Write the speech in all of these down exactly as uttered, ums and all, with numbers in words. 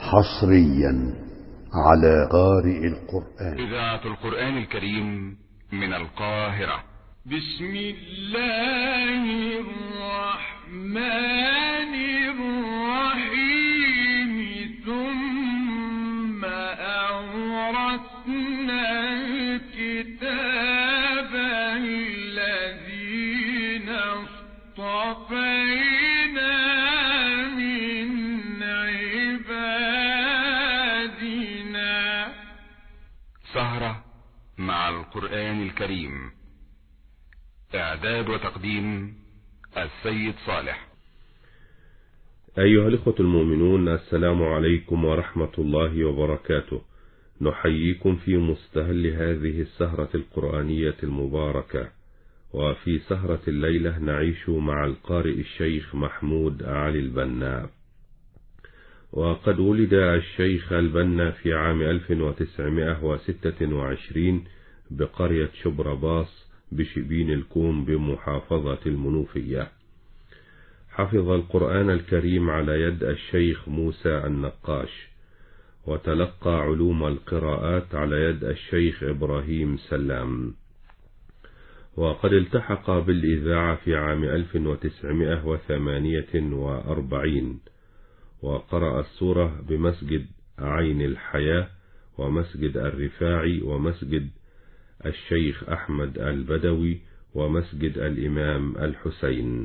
حصريا على قارئ القرآن. إذاعة القرآن الكريم من القاهرة. بسم الله الرحمن الرحيم. ثم أورثنا الكتاب الذين اصطفينا من عبادنا. سهرة مع القرآن الكريم. إعداد وتقديم السيد صالح. أيها الإخوة المؤمنون، السلام عليكم ورحمة الله وبركاته. نحييكم في مستهل هذه السهرة القرآنية المباركة. وفي سهرة الليلة نعيش مع القارئ الشيخ محمود علي البنا. وقد ولد الشيخ البنا في عام ألف وتسعمائة وستة وعشرين بقرية شبرباص بشبين الكوم بمحافظة المنوفية. حفظ القرآن الكريم على يد الشيخ موسى النقاش، وتلقى علوم القراءات على يد الشيخ إبراهيم سلام. وقد التحق بالإذاعة في عام ألف وتسعمائة وثمانية وأربعين، وقرأ السورة بمسجد عين الحياة ومسجد الرفاعي ومسجد الشيخ أحمد البدوي ومسجد الإمام الحسين.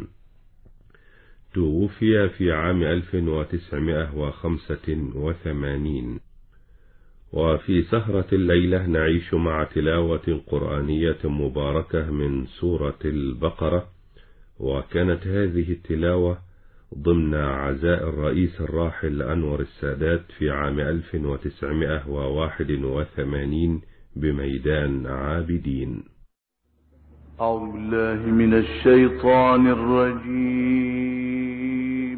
توفي في عام ألف وتسعمائة وخمسة وثمانين. وفي سهرة الليلة نعيش مع تلاوة قرآنية مباركة من سورة البقرة. وكانت هذه التلاوة ضمن عزاء الرئيس الراحل أنور السادات في عام ألف وتسعمائة وواحد وثمانين بميدان عابدين. أعوذ بالله من الشيطان الرجيم.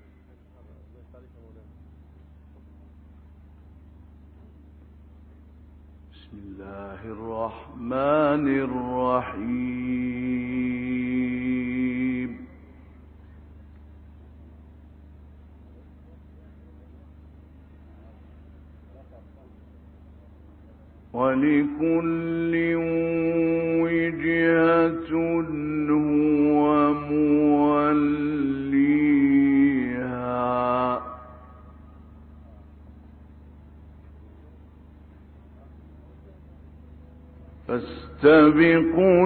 بسم الله الرحمن الرحيم. ولكل وجهة هو موليها فاستبقوا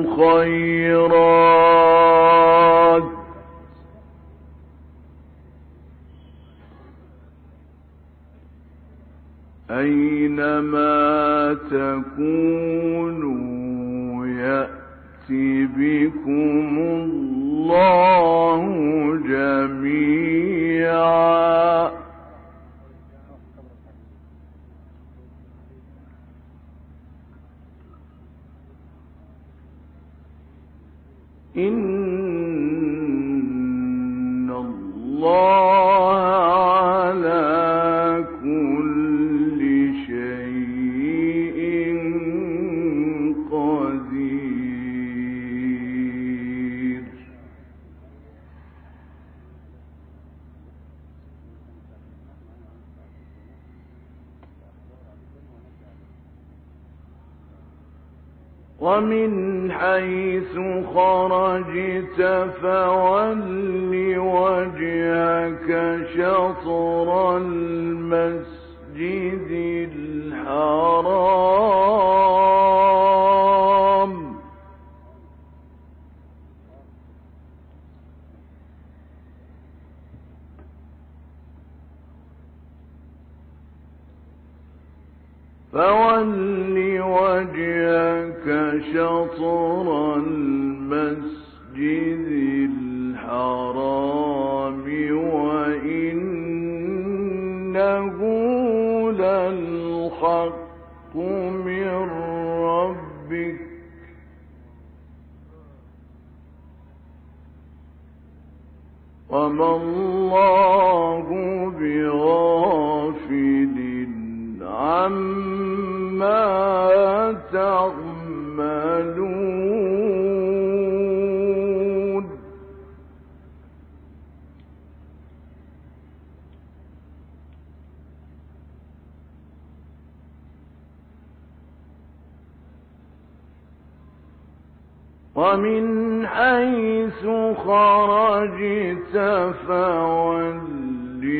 الخيرات أينما تكونوا يأتي بكم الله جميعا. إن الله على كل شيء قدير. ومن حيث خرجت فول وجهك شطر المسجد الحرام فول وجهك شطر المسجد الحرام وإنه للحق من ربك وما الله بغافل عما تعملون. ومن حيث خرجت فول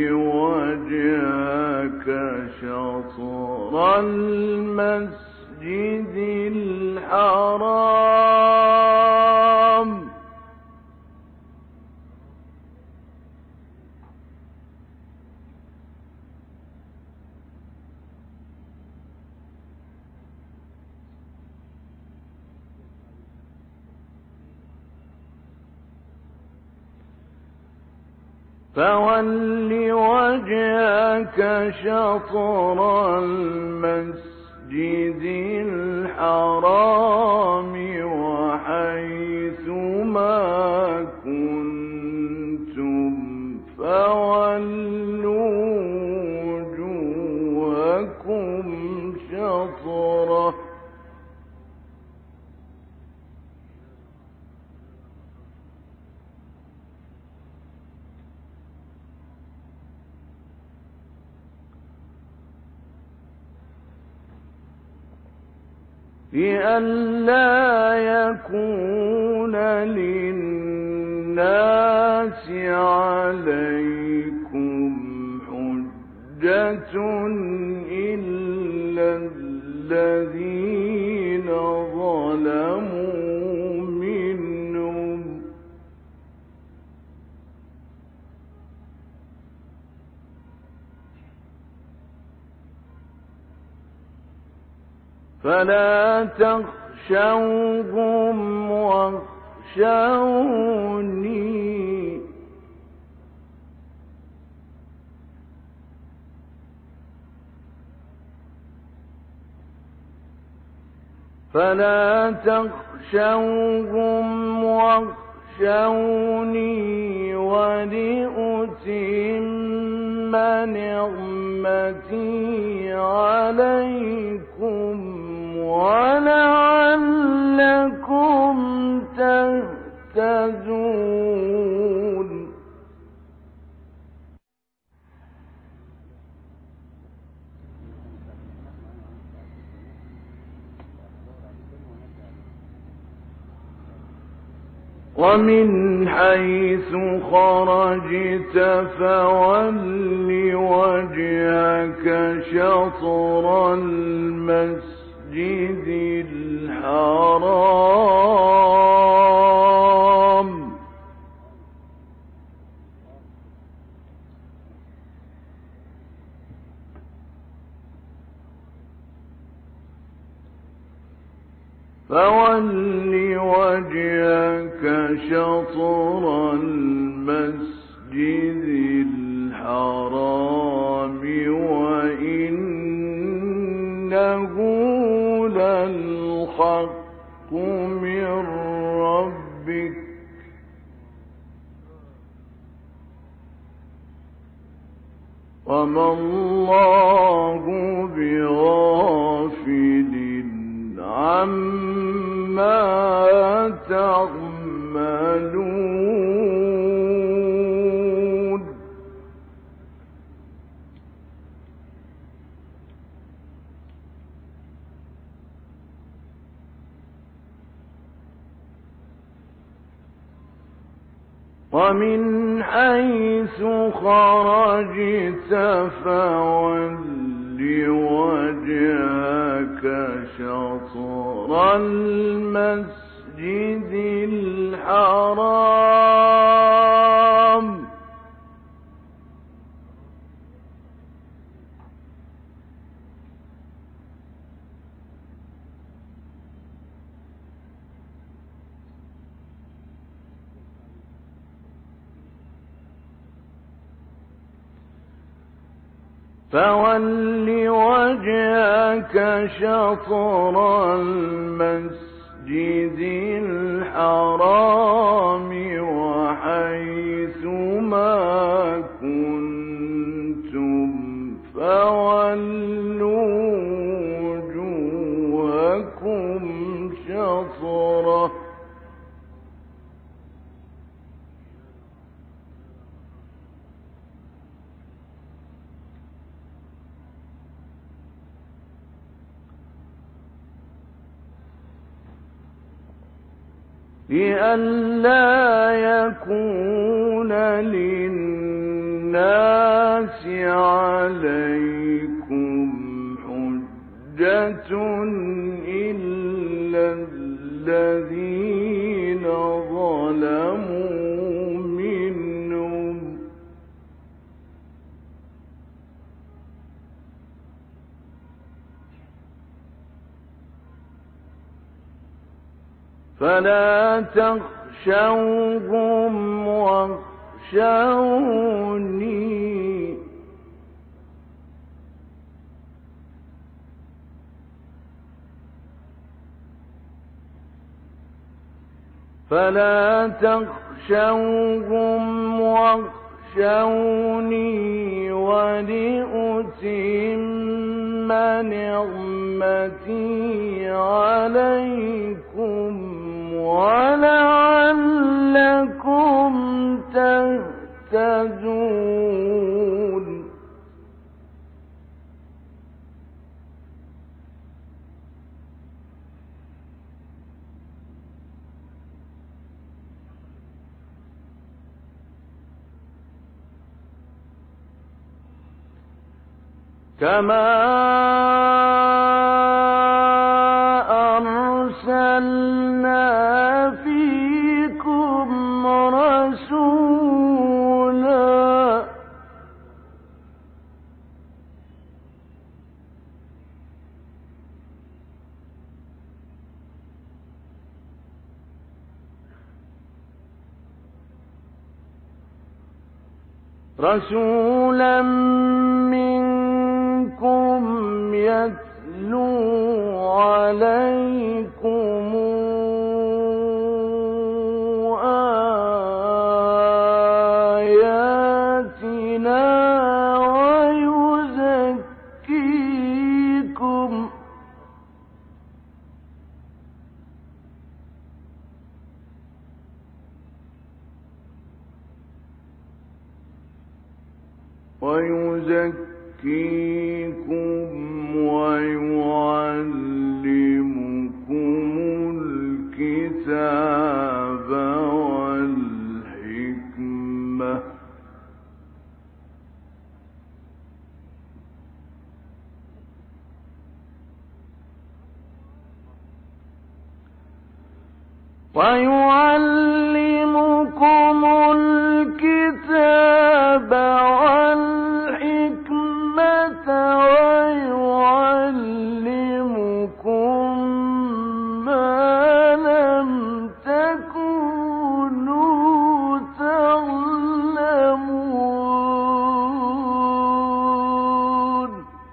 وجهك شطر المسجد الحرام فول وجهك شطر المسجد الحرام وحيث ما كنتم فولوا وجوهكم شطره لئلا يكون للناس عليكم حجة إلا الذين ظلموا منهم فلا تخشوهم واخشوني فلا تخشوهم واخشوني ولأتم نعمتي عليكم ولعلكم تهتدون ومن حيث خرجت فول وجهك شطر المسجد الحرام فول وجهك شطر المسجد الحرام وإنه للحق من ربك وما الله بغافل عما تعملون ومن حيث خرجت فول وجهك شطر المسجد الحرام فول وجهك شطر المسجد الحرام وحيث ما كنتم فولوا وجوهكم شطره لئلا يكون للناس عليكم حجة إلا الذين ظلموا منهم فلا تخشوهم واخشوني فلا تخشوهم واخشوني ولأتم نعمتي عليكم ولعلكم تهتدون كما أرسلنا فيكم رسولا رسولا منكم يتلو عليكم آياتنا ويزكيكم ويزكيكم ويعلمكم الكتاب والحكمة ويعلمكم الكتاب والحكمة ويعلمكم ما لم تكونوا تعلمون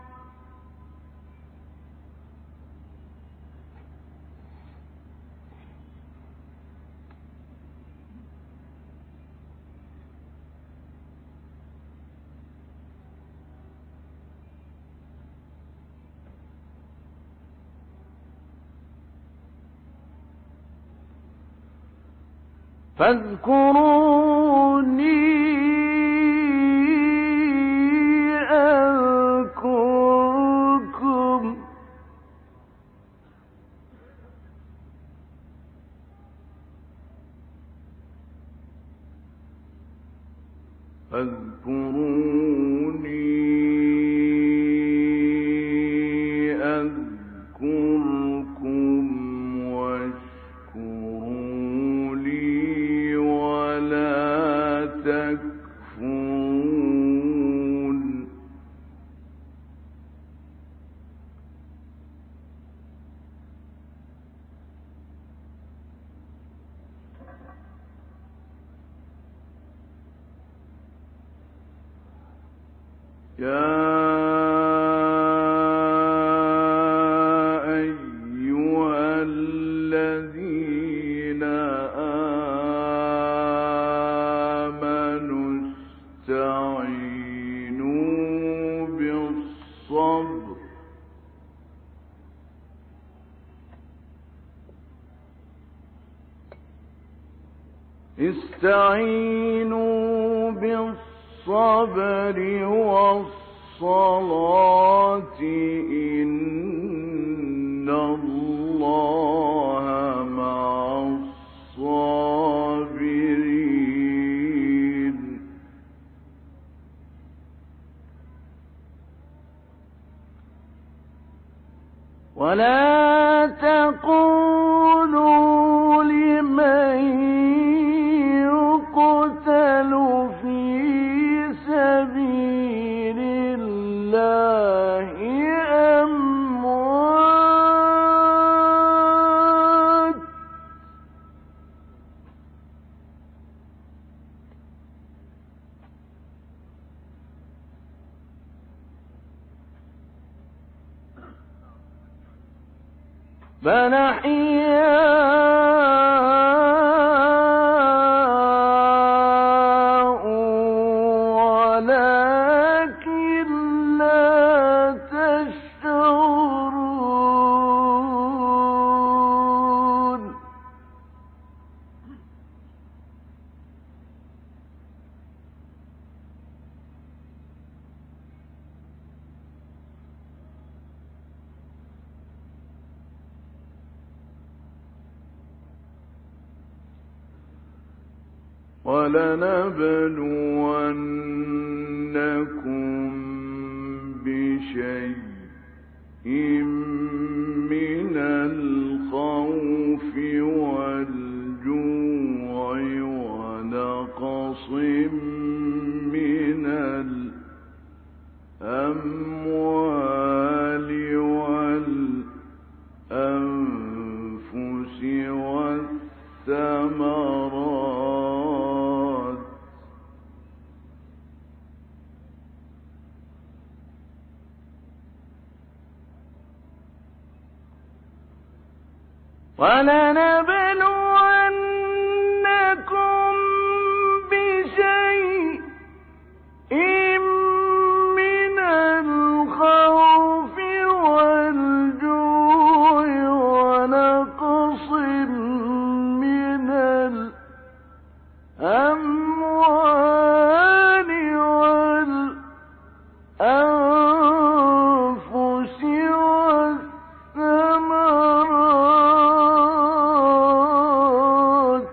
فاذكروني أذكركم فاذكروني أذكركم واشكروا لي ولا تكفرون يا أيها الذين آمنوا استعينوا بالصبر استعينوا بالصبر الصبر والصلاة إن الله مع الصابرين ولا تقولوا لمن يقتل في سبيل الله أموات بل أحياء ولكن لا تشعرون ولنبلونكم بشيء من الخوف والجوع ونقص من الأموال والأنفس والثمرات ولنبلونكم بشيء من الخوف والجوع ونقص من الأموال والأنفس والثمرات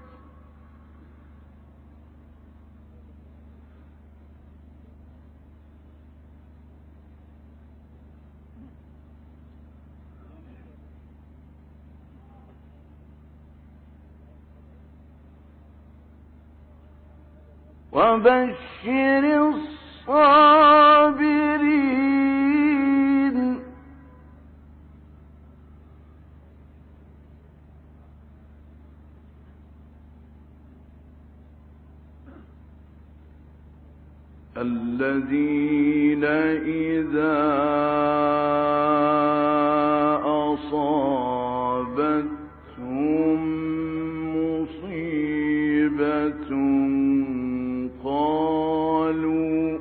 وبشر الصابرين الذين إذا أصابتهم مصيبة قالوا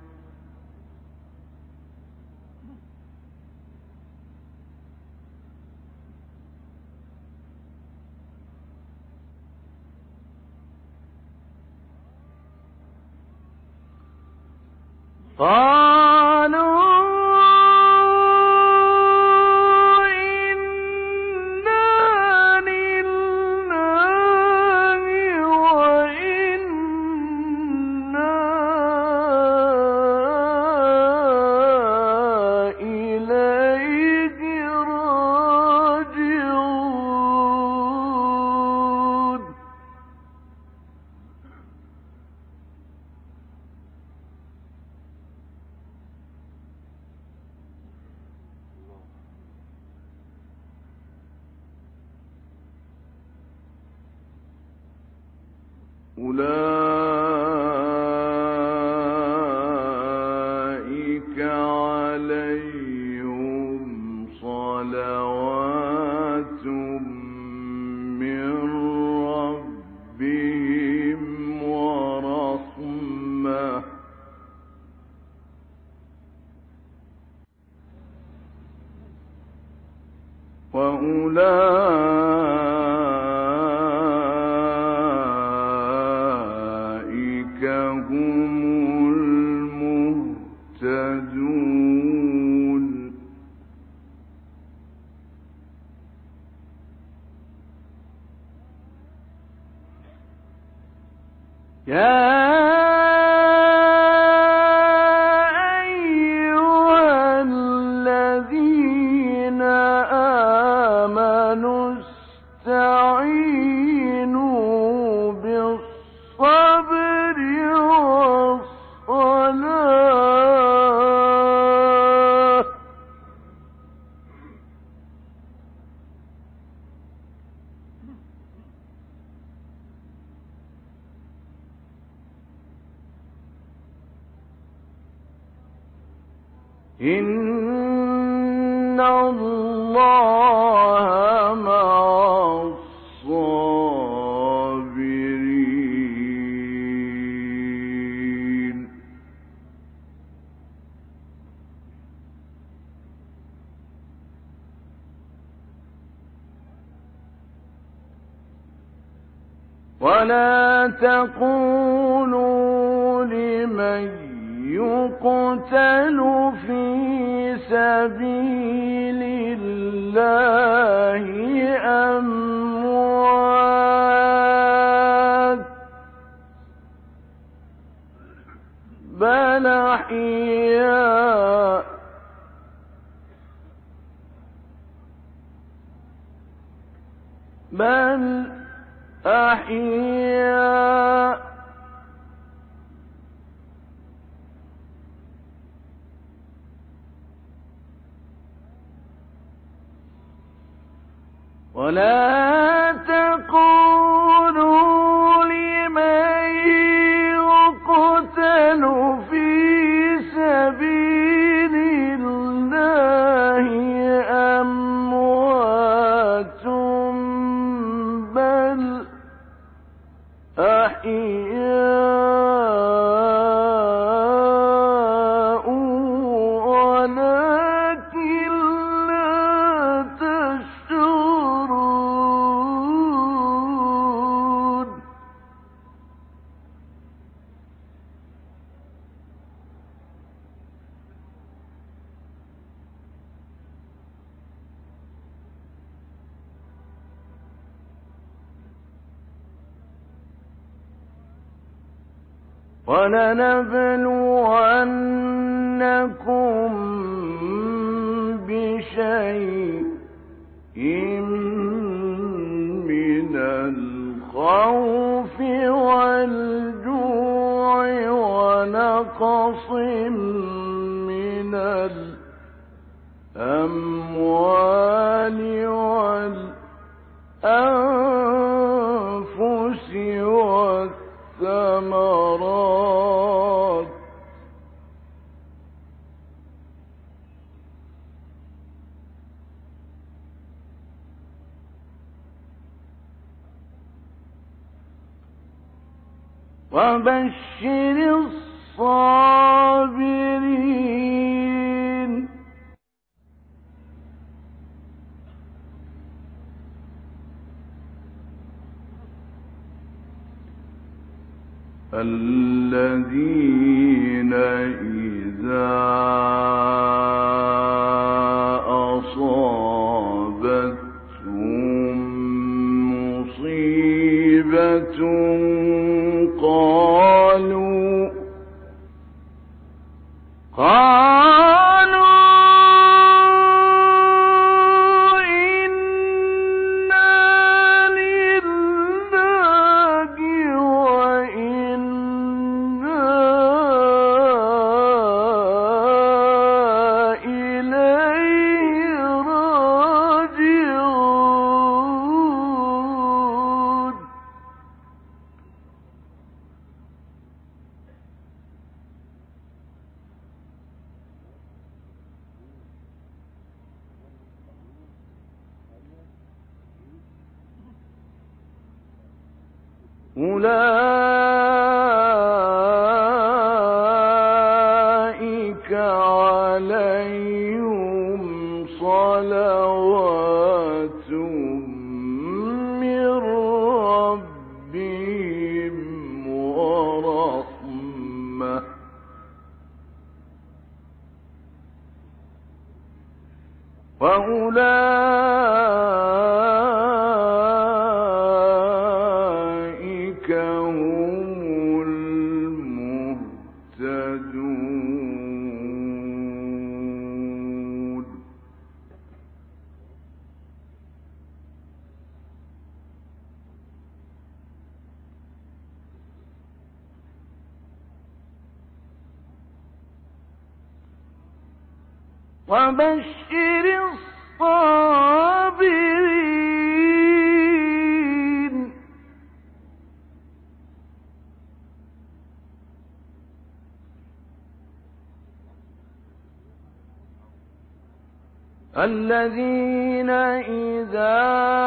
قالوا أولئك عليهم صلوات من ربهم ورحمة وأولئك هم المهتدون يا أيها الذين إن الله مع الصابرين. ولا تقولوا لمن يقتل في سبيل الله أموات، بل أحياء بل أحياء ولا تقولوا لمن يقتل في سبيل الله أموات، بل أحياء ولكن لا تشعرون. وَلَنَبْلُوَنَّكُم بِشَيْءٍ مِّنَ الْخَوْفِ وَالْجُوعِ وَنَقْصٍ مِّنَ الْأَمْوَالِ وَالْأَنفُسِ والثمرات، وبشر الصابرين. الذين إذا أصابتهم مصيبة قالوا قالوا أولئك عليهم صلوات من ربهم ورحمة، وأولئك هم المهتدون. وبشر الصابرين. الذين إذا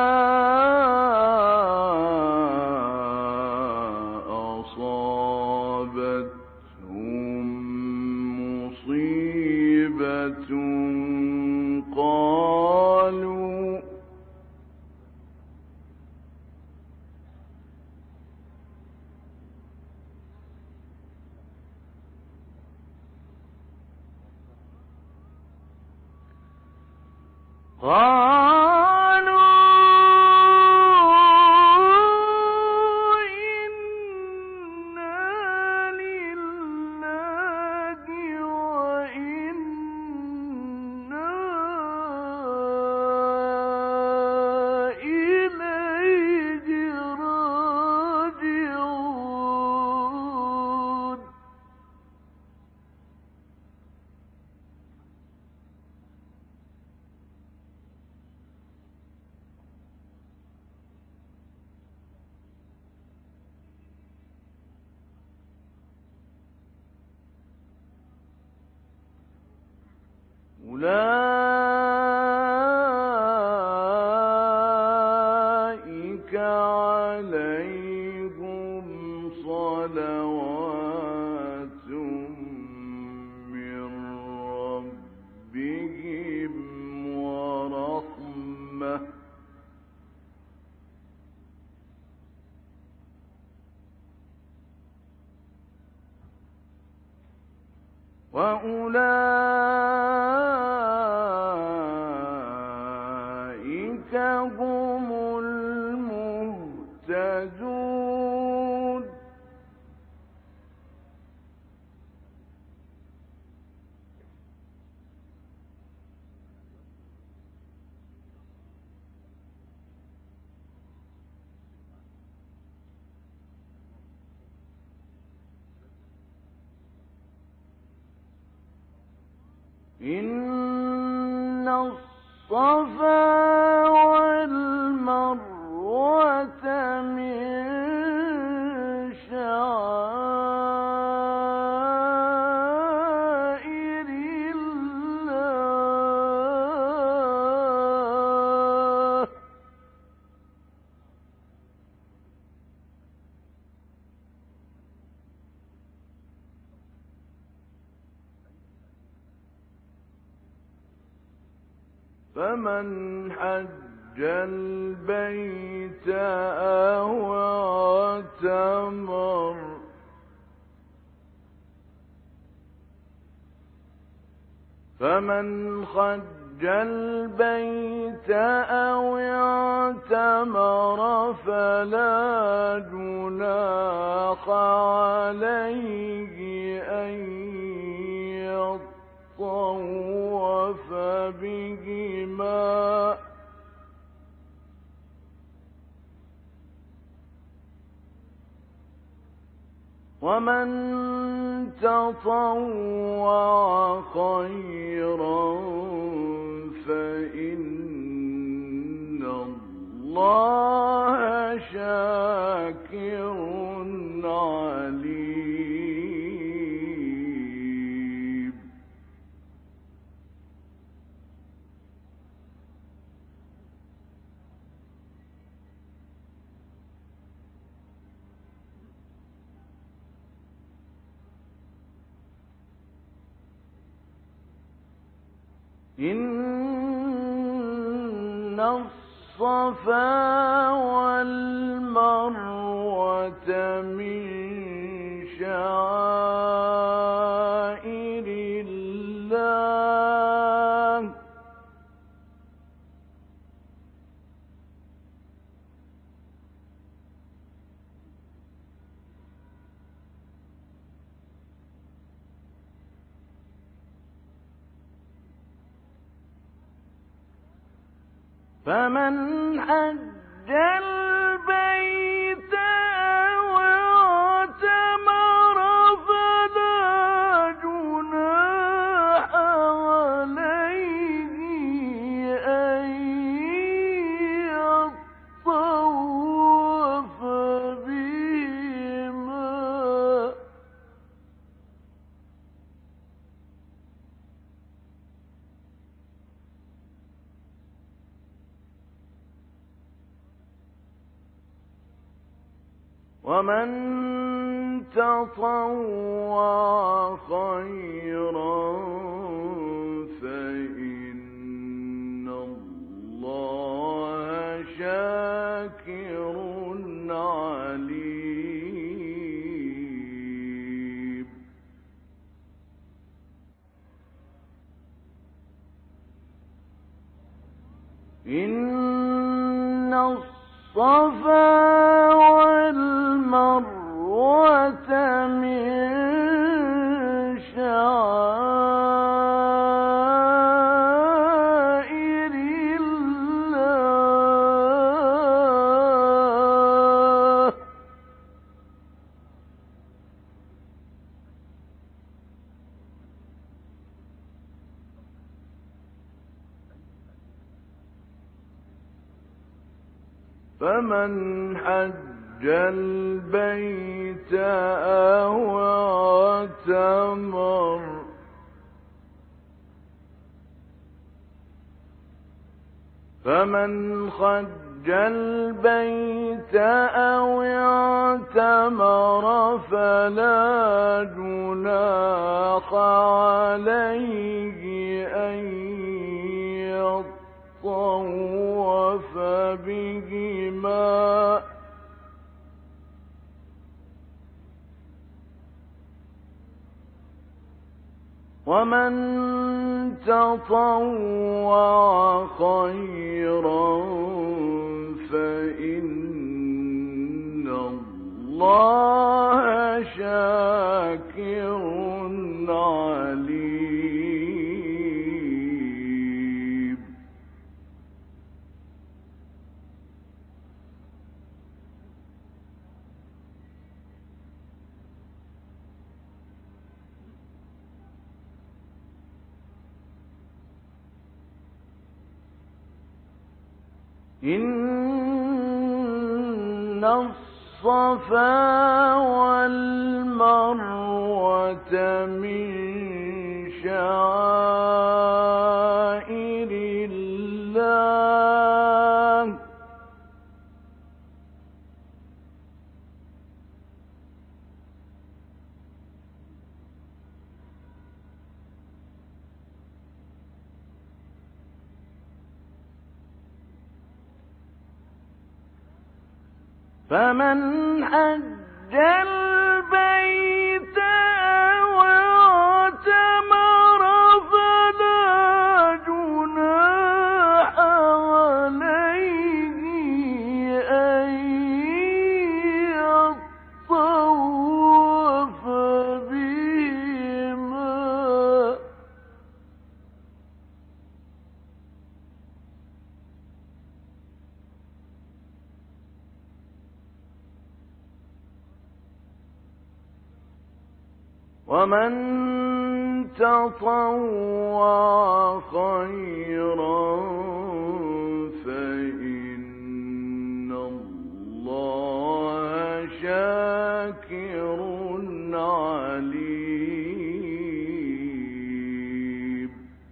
أصابتهم مصيبة قالوا قالوا إنا لله وإنا إليه راجعون أولئك عليهم صلوات من ربهم ورحمة وأولئك هم المهتدون إن الصفا والمروة من شعائر الله فمن حج البيت أو اعتمر فمن حج البيت أو اعتمر فلا جناح عليه أن يطوف بهما ومن تطوع خيرا فإن الله شاكر عليم إن الصفا والمروة من شعائر الله فمن حج البيت أو اعتمر فلا جناح عليه أن يطوف بهما ومن تطوع خيرا فإن الله شاكر عليم. إن الصفا والمروة من شعائر الله فمن حج البيت أو اعتمر فمن حج البيت أو اعتمر فلا جناح عليه أن يطوف بهما ومن تطوع خيرا فإن الله شاكر عليم. إن الصفا والمروة من شعائر الله فمن حج البيت أو اعتمر فلا جناح عليه أن يطوف بهما ومن تطوع خيرا فإن الله شاكر عليم.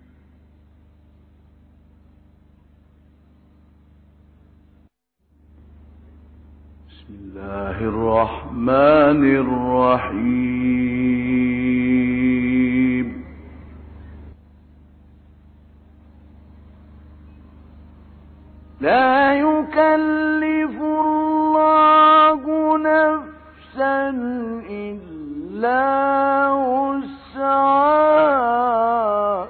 بسم الله الرحمن الرحيم. لا يكلف الله نفسا إلا وسعها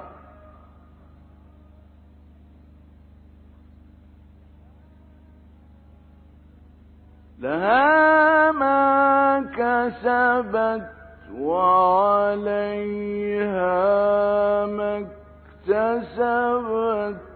لها ما كسبت وعليها ما اكتسبت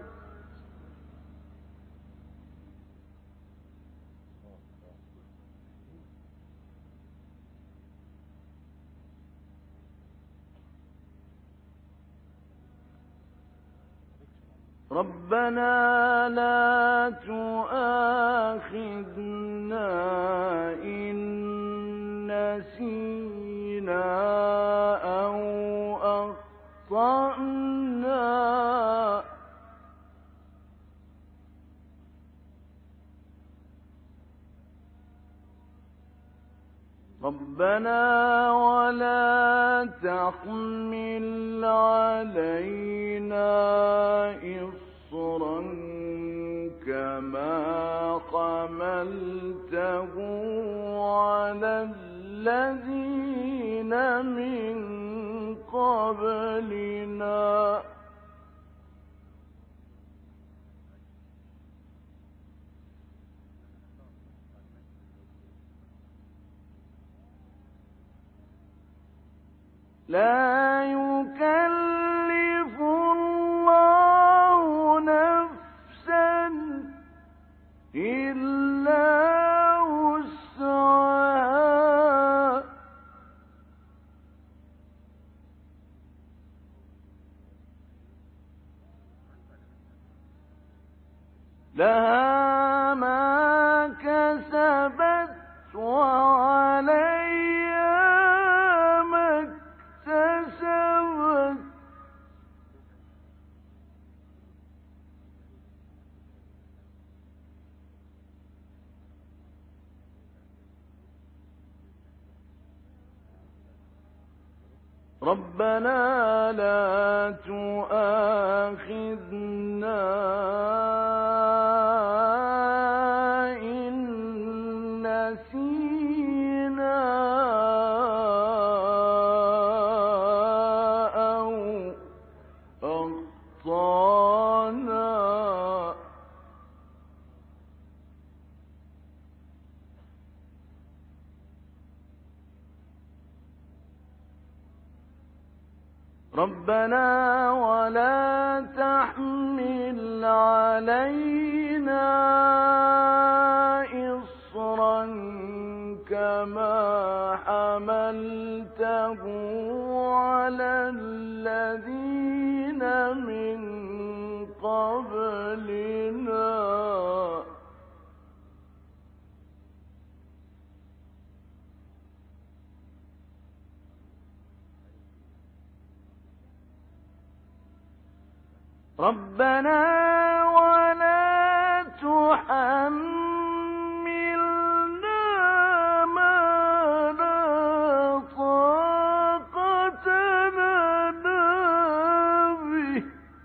ربنا لا تؤاخذنا إن نسينا أو أخطأنا ربنا ولا تحمل علينا إصرا كما حملته على الذين من قبلنا لا يكلف الله نفسا إلا وسعها لها ما كسبت وعليها ما اكتسبت ربنا لا تؤاخذنا إن نسينا أو أخطأنا ربنا ولا تحمل علينا إصرا كما حملته على الذين من قبلنا ربنا ولا تحملنا ما لا طاقة لنا به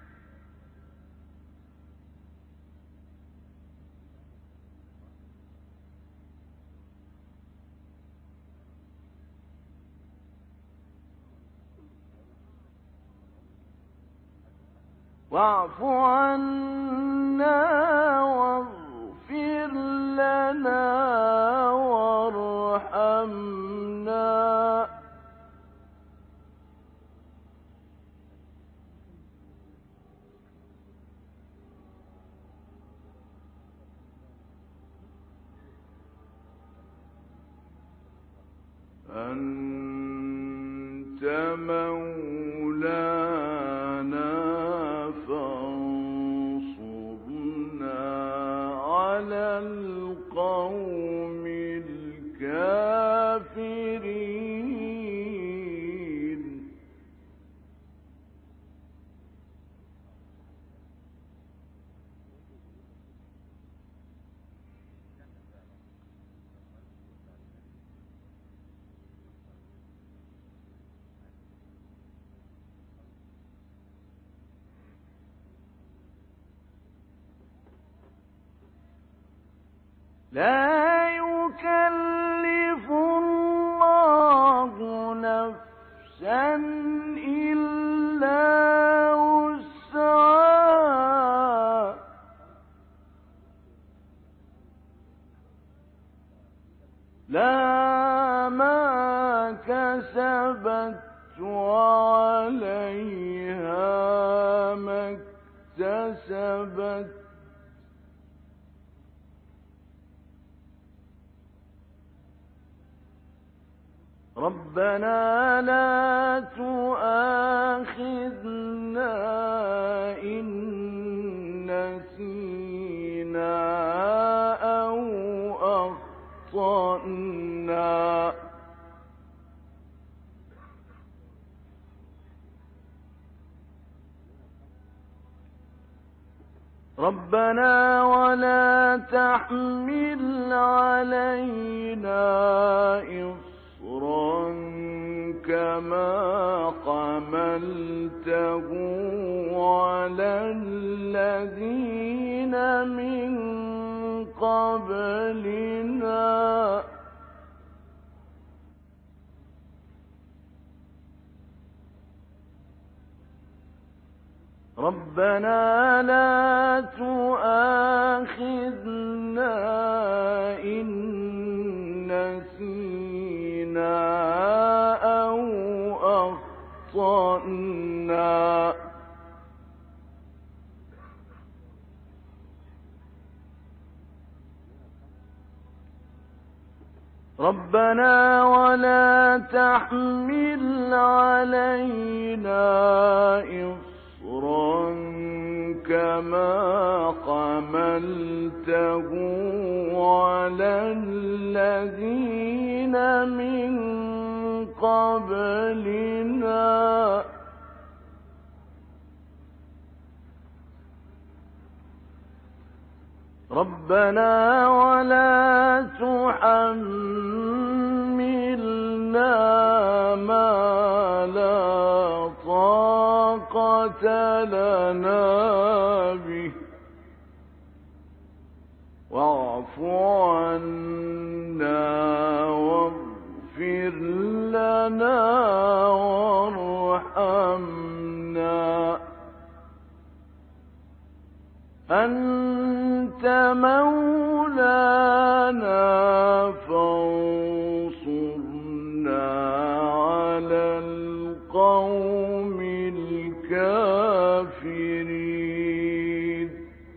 واعف عنا واغفر لنا وارحمنا أنت مولانا فانصرنا على القوم الكافرين لا يكلف الله نفسا إلا وسعها لها ما كسبت وعليها ما اكتسبت ربنا لا تؤاخذنا إن نسينا أو أخطأنا ربنا ولا تحمل علينا إصرا إصرا كما حملته على الذين من قبلنا ربنا لا تؤاخذنا إن نسينا أو أخطأنا ربنا ولا تحمل علينا إصرا كما حملته على الذين من قبلنا ربنا ولا تحملنا ما لا طاقة لنا به واعف عنا واغفر لنا وارحمنا أنت مولانا فانصرنا على القوم الكافرين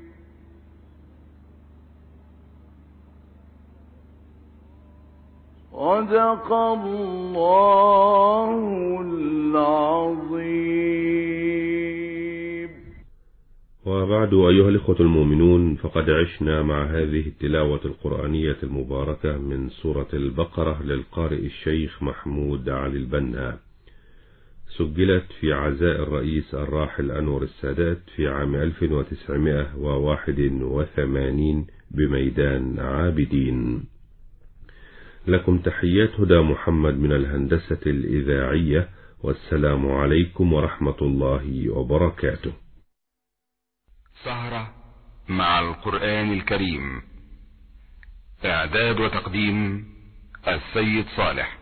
صدق الله العظيم. وبعد أيها الإخوة المؤمنون، فقد عشنا مع هذه التلاوة القرآنية المباركة من سورة البقرة للقارئ الشيخ محمود علي البنا، سجلت في عزاء الرئيس الراحل أنور السادات في عام ألف وتسعمائة وواحد وثمانين بميدان عابدين. لكم تحيات هدى محمد من الهندسة الإذاعية، والسلام عليكم ورحمة الله وبركاته. سهرة مع القرآن الكريم، إعداد وتقديم السيد صالح.